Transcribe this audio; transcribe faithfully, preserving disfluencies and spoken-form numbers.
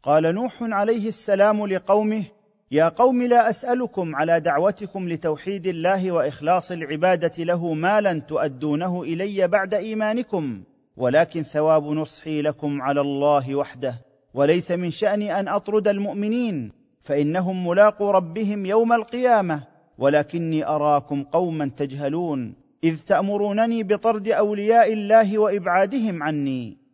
قال نوح عليه السلام لقومه: يا قوم لا أسألكم على دعوتكم لتوحيد الله وإخلاص العبادة له مالا تؤدونه إلي بعد إيمانكم، ولكن ثواب نصحي لكم على الله وحده، وليس من شأني أن أطرد المؤمنين، فإنهم ملاقو ربهم يوم القيامة، ولكني أراكم قوما تجهلون، إذ تأمرونني بطرد أولياء الله وإبعادهم عني.